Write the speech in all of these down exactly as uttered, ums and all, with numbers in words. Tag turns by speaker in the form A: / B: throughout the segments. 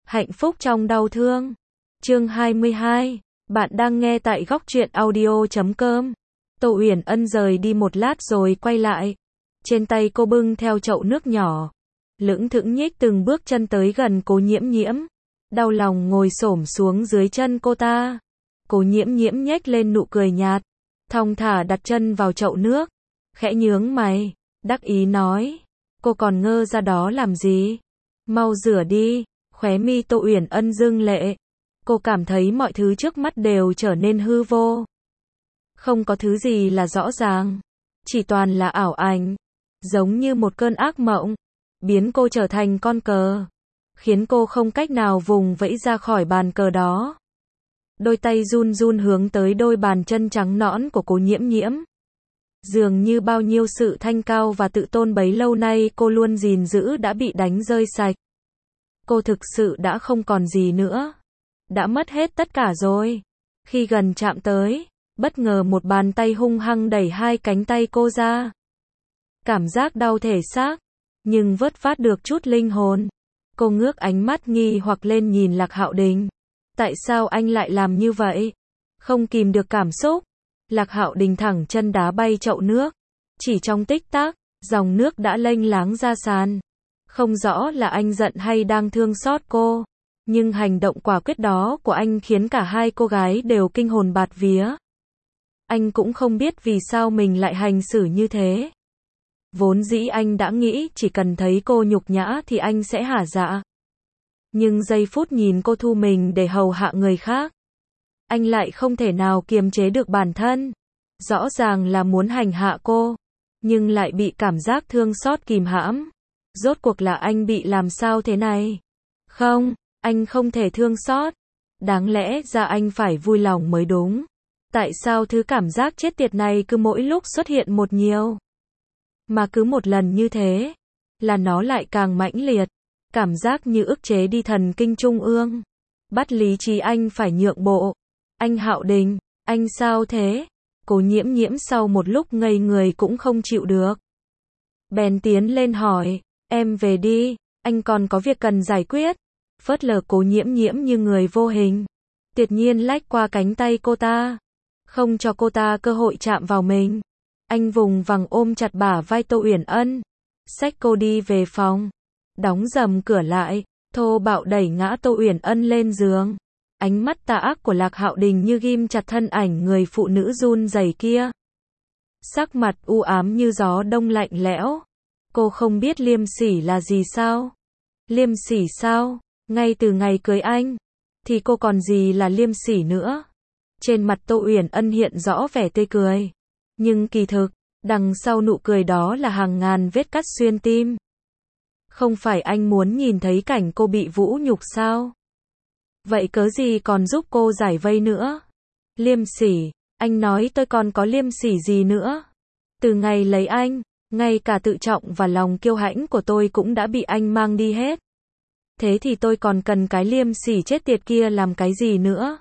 A: Hạnh phúc trong đau thương. Chương hai mươi hai. Bạn đang nghe tại góc truyện audio chấm com. Tô Uyển Ân rời đi một lát rồi quay lại. Trên tay cô bưng theo chậu nước nhỏ. Lững thững nhích từng bước chân tới gần Cố Nhiễm Nhiễm. Đau lòng ngồi xổm xuống dưới chân cô ta. Cố Nhiễm Nhiễm nhếch lên nụ cười nhạt. Thong thả đặt chân vào chậu nước. Khẽ nhướng mày. Đắc ý nói. Cô còn ngơ ra đó làm gì? Mau rửa đi. Khóe mi Tô Uyển Ân rưng lệ. Cô cảm thấy mọi thứ trước mắt đều trở nên hư vô. Không có thứ gì là rõ ràng. Chỉ toàn là ảo ảnh. Giống như một cơn ác mộng. Biến cô trở thành con cờ. Khiến cô không cách nào vùng vẫy ra khỏi bàn cờ đó. Đôi tay run run hướng tới đôi bàn chân trắng nõn của Cố Nhiễm Nhiễm. Dường như bao nhiêu sự thanh cao và tự tôn bấy lâu nay cô luôn gìn giữ đã bị đánh rơi sạch. Cô thực sự đã không còn gì nữa. Đã mất hết tất cả rồi. Khi gần chạm tới, bất ngờ một bàn tay hung hăng đẩy hai cánh tay cô ra. Cảm giác đau thể xác, nhưng vớt vát được chút linh hồn. Cô ngước ánh mắt nghi hoặc lên nhìn Lạc Hạo Đình. Tại sao anh lại làm như vậy? Không kìm được cảm xúc. Lạc Hạo Đình thẳng chân đá bay chậu nước. Chỉ trong tích tắc, dòng nước đã lênh láng ra sàn. Không rõ là anh giận hay đang thương xót cô. Nhưng hành động quả quyết đó của anh khiến cả hai cô gái đều kinh hồn bạt vía. Anh cũng không biết vì sao mình lại hành xử như thế. Vốn dĩ anh đã nghĩ chỉ cần thấy cô nhục nhã thì anh sẽ hả dạ. Nhưng giây phút nhìn cô thu mình để hầu hạ người khác, anh lại không thể nào kiềm chế được bản thân. Rõ ràng là muốn hành hạ cô, nhưng lại bị cảm giác thương xót kìm hãm. Rốt cuộc là anh bị làm sao thế này? Không, anh không thể thương xót. Đáng lẽ ra anh phải vui lòng mới đúng. Tại sao thứ cảm giác chết tiệt này cứ mỗi lúc xuất hiện một nhiều? Mà cứ một lần như thế, là nó lại càng mãnh liệt. Cảm giác như ức chế đi thần kinh trung ương. Bắt lý trí anh phải nhượng bộ. Anh Hạo Đình, anh sao thế? Cố Nhiễm Nhiễm sau một lúc ngây người cũng không chịu được. Bèn tiến lên hỏi, em về đi, anh còn có việc cần giải quyết. Phớt lờ Cố Nhiễm Nhiễm như người vô hình. Tuyệt nhiên lách qua cánh tay cô ta. Không cho cô ta cơ hội chạm vào mình. Anh vùng vằng ôm chặt bả vai Tô Uyển Ân. Xách cô đi về phòng. Đóng rầm cửa lại, thô bạo đẩy ngã Tô Uyển Ân lên giường. Ánh mắt tà ác của Lạc Hạo Đình như ghim chặt thân ảnh người phụ nữ run rẩy kia. Sắc mặt u ám như gió đông lạnh lẽo. Cô không biết liêm sỉ là gì sao? Liêm sỉ sao? Ngay từ ngày cưới anh, thì cô còn gì là liêm sỉ nữa? Trên mặt Tô Uyển Ân hiện rõ vẻ tươi cười. Nhưng kỳ thực, đằng sau nụ cười đó là hàng ngàn vết cắt xuyên tim. Không phải anh muốn nhìn thấy cảnh cô bị vũ nhục sao? Vậy cớ gì còn giúp cô giải vây nữa? Liêm sỉ, anh nói tôi còn có liêm sỉ gì nữa? Từ ngày lấy anh, ngay cả tự trọng và lòng kiêu hãnh của tôi cũng đã bị anh mang đi hết. Thế thì tôi còn cần cái liêm sỉ chết tiệt kia làm cái gì nữa?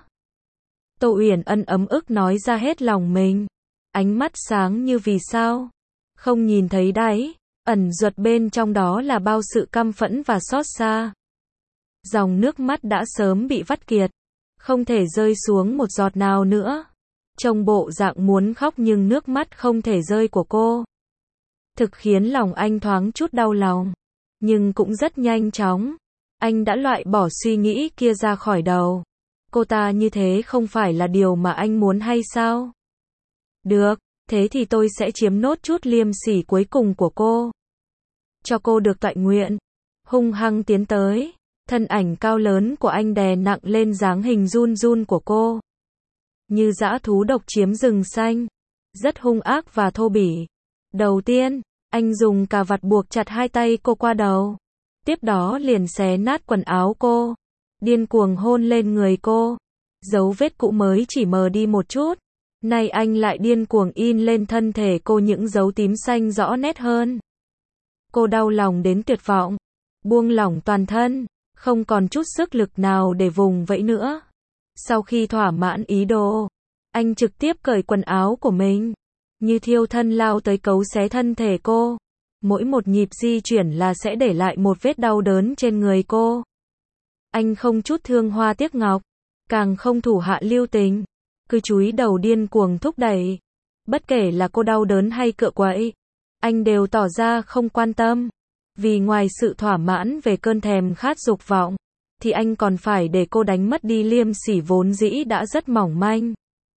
A: Tô Uyển Ân ấm ức nói ra hết lòng mình. Ánh mắt sáng như vì sao? Không nhìn thấy đáy. Ẩn ruột bên trong đó là bao sự căm phẫn và xót xa. Dòng nước mắt đã sớm bị vắt kiệt. Không thể rơi xuống một giọt nào nữa. Trông bộ dạng muốn khóc nhưng nước mắt không thể rơi của cô. Thực khiến lòng anh thoáng chút đau lòng. Nhưng cũng rất nhanh chóng. Anh đã loại bỏ suy nghĩ kia ra khỏi đầu. Cô ta như thế không phải là điều mà anh muốn hay sao? Được, thế thì tôi sẽ chiếm nốt chút liêm sỉ cuối cùng của cô. Cho cô được toại nguyện. Hung hăng tiến tới. Thân ảnh cao lớn của anh đè nặng lên dáng hình run run của cô. Như dã thú độc chiếm rừng xanh. Rất hung ác và thô bỉ. Đầu tiên, anh dùng cà vạt buộc chặt hai tay cô qua đầu. Tiếp đó liền xé nát quần áo cô. Điên cuồng hôn lên người cô. Dấu vết cũ mới chỉ mờ đi một chút. Nay anh lại điên cuồng in lên thân thể cô những dấu tím xanh rõ nét hơn. Cô đau lòng đến tuyệt vọng. Buông lỏng toàn thân. Không còn chút sức lực nào để vùng vẫy nữa. Sau khi thỏa mãn ý đồ, anh trực tiếp cởi quần áo của mình. Như thiêu thân lao tới cấu xé thân thể cô. Mỗi một nhịp di chuyển là sẽ để lại một vết đau đớn trên người cô. Anh không chút thương hoa tiếc ngọc, càng không thủ hạ lưu tình, cứ chúi đầu điên cuồng thúc đẩy. Bất kể là cô đau đớn hay cựa quậy, anh đều tỏ ra không quan tâm. Vì ngoài sự thỏa mãn về cơn thèm khát dục vọng, thì anh còn phải để cô đánh mất đi liêm sỉ vốn dĩ đã rất mỏng manh.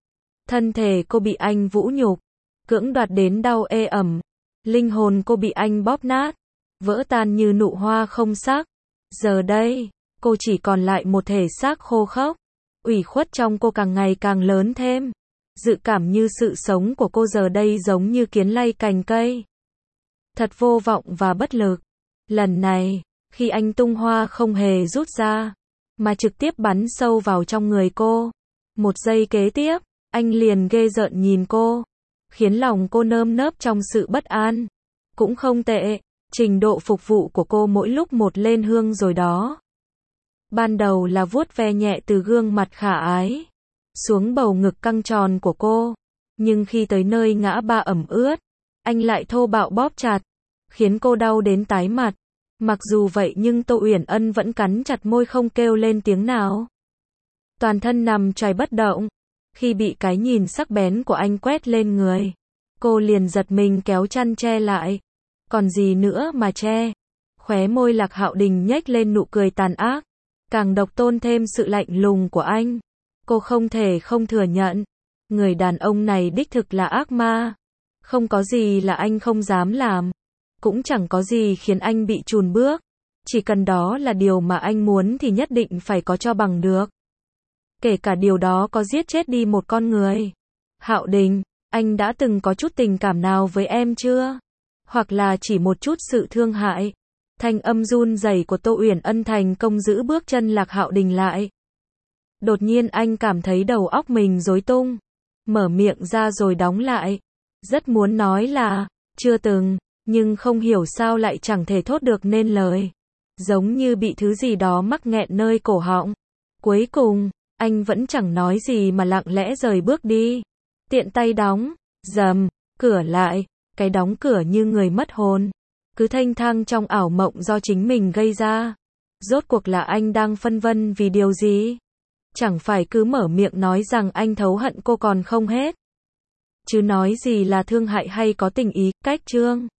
A: Thân thể cô bị anh vũ nhục, cưỡng đoạt đến đau ê ẩm. Linh hồn cô bị anh bóp nát, vỡ tan như nụ hoa không xác. Giờ đây, cô chỉ còn lại một thể xác khô khốc. Ủy khuất trong cô càng ngày càng lớn thêm. Dự cảm như sự sống của cô giờ đây giống như kiến lay cành cây. Thật vô vọng và bất lực. Lần này, khi anh tung hoa không hề rút ra, mà trực tiếp bắn sâu vào trong người cô. Một giây kế tiếp, anh liền ghê rợn nhìn cô, khiến lòng cô nơm nớp trong sự bất an. Cũng không tệ, trình độ phục vụ của cô mỗi lúc một lên hương rồi đó. Ban đầu là vuốt ve nhẹ từ gương mặt khả ái xuống bầu ngực căng tròn của cô, nhưng khi tới nơi ngã ba ẩm ướt, anh lại thô bạo bóp chặt, khiến cô đau đến tái mặt. Mặc dù vậy nhưng Tô Uyển Ân vẫn cắn chặt môi không kêu lên tiếng nào. Toàn thân nằm chài bất động. Khi bị cái nhìn sắc bén của anh quét lên người, cô liền giật mình kéo chăn che lại. Còn gì nữa mà che? Khóe môi Lạc Hạo Đình nhếch lên nụ cười tàn ác, càng độc tôn thêm sự lạnh lùng của anh. Cô không thể không thừa nhận, người đàn ông này đích thực là ác ma. Không có gì là anh không dám làm, cũng chẳng có gì khiến anh bị chùn bước. Chỉ cần đó là điều mà anh muốn thì nhất định phải có cho bằng được. Kể cả điều đó có giết chết đi một con người. Hạo Đình, anh đã từng có chút tình cảm nào với em chưa? Hoặc là chỉ một chút sự thương hại? Thanh âm run rẩy của Tô Uyển Ân thành công giữ bước chân Lạc Hạo Đình lại. Đột nhiên anh cảm thấy đầu óc mình rối tung. Mở miệng ra rồi đóng lại. Rất muốn nói là, chưa từng, nhưng không hiểu sao lại chẳng thể thốt được nên lời. Giống như bị thứ gì đó mắc nghẹn nơi cổ họng. Cuối cùng, anh vẫn chẳng nói gì mà lặng lẽ rời bước đi. Tiện tay đóng, rầm, cửa lại, cái đóng cửa như người mất hồn. Cứ thênh thang trong ảo mộng do chính mình gây ra. Rốt cuộc là anh đang phân vân vì điều gì? Chẳng phải cứ mở miệng nói rằng anh thấu hận cô còn không hết. Chứ nói gì là thương hại hay có tình ý, cách chương.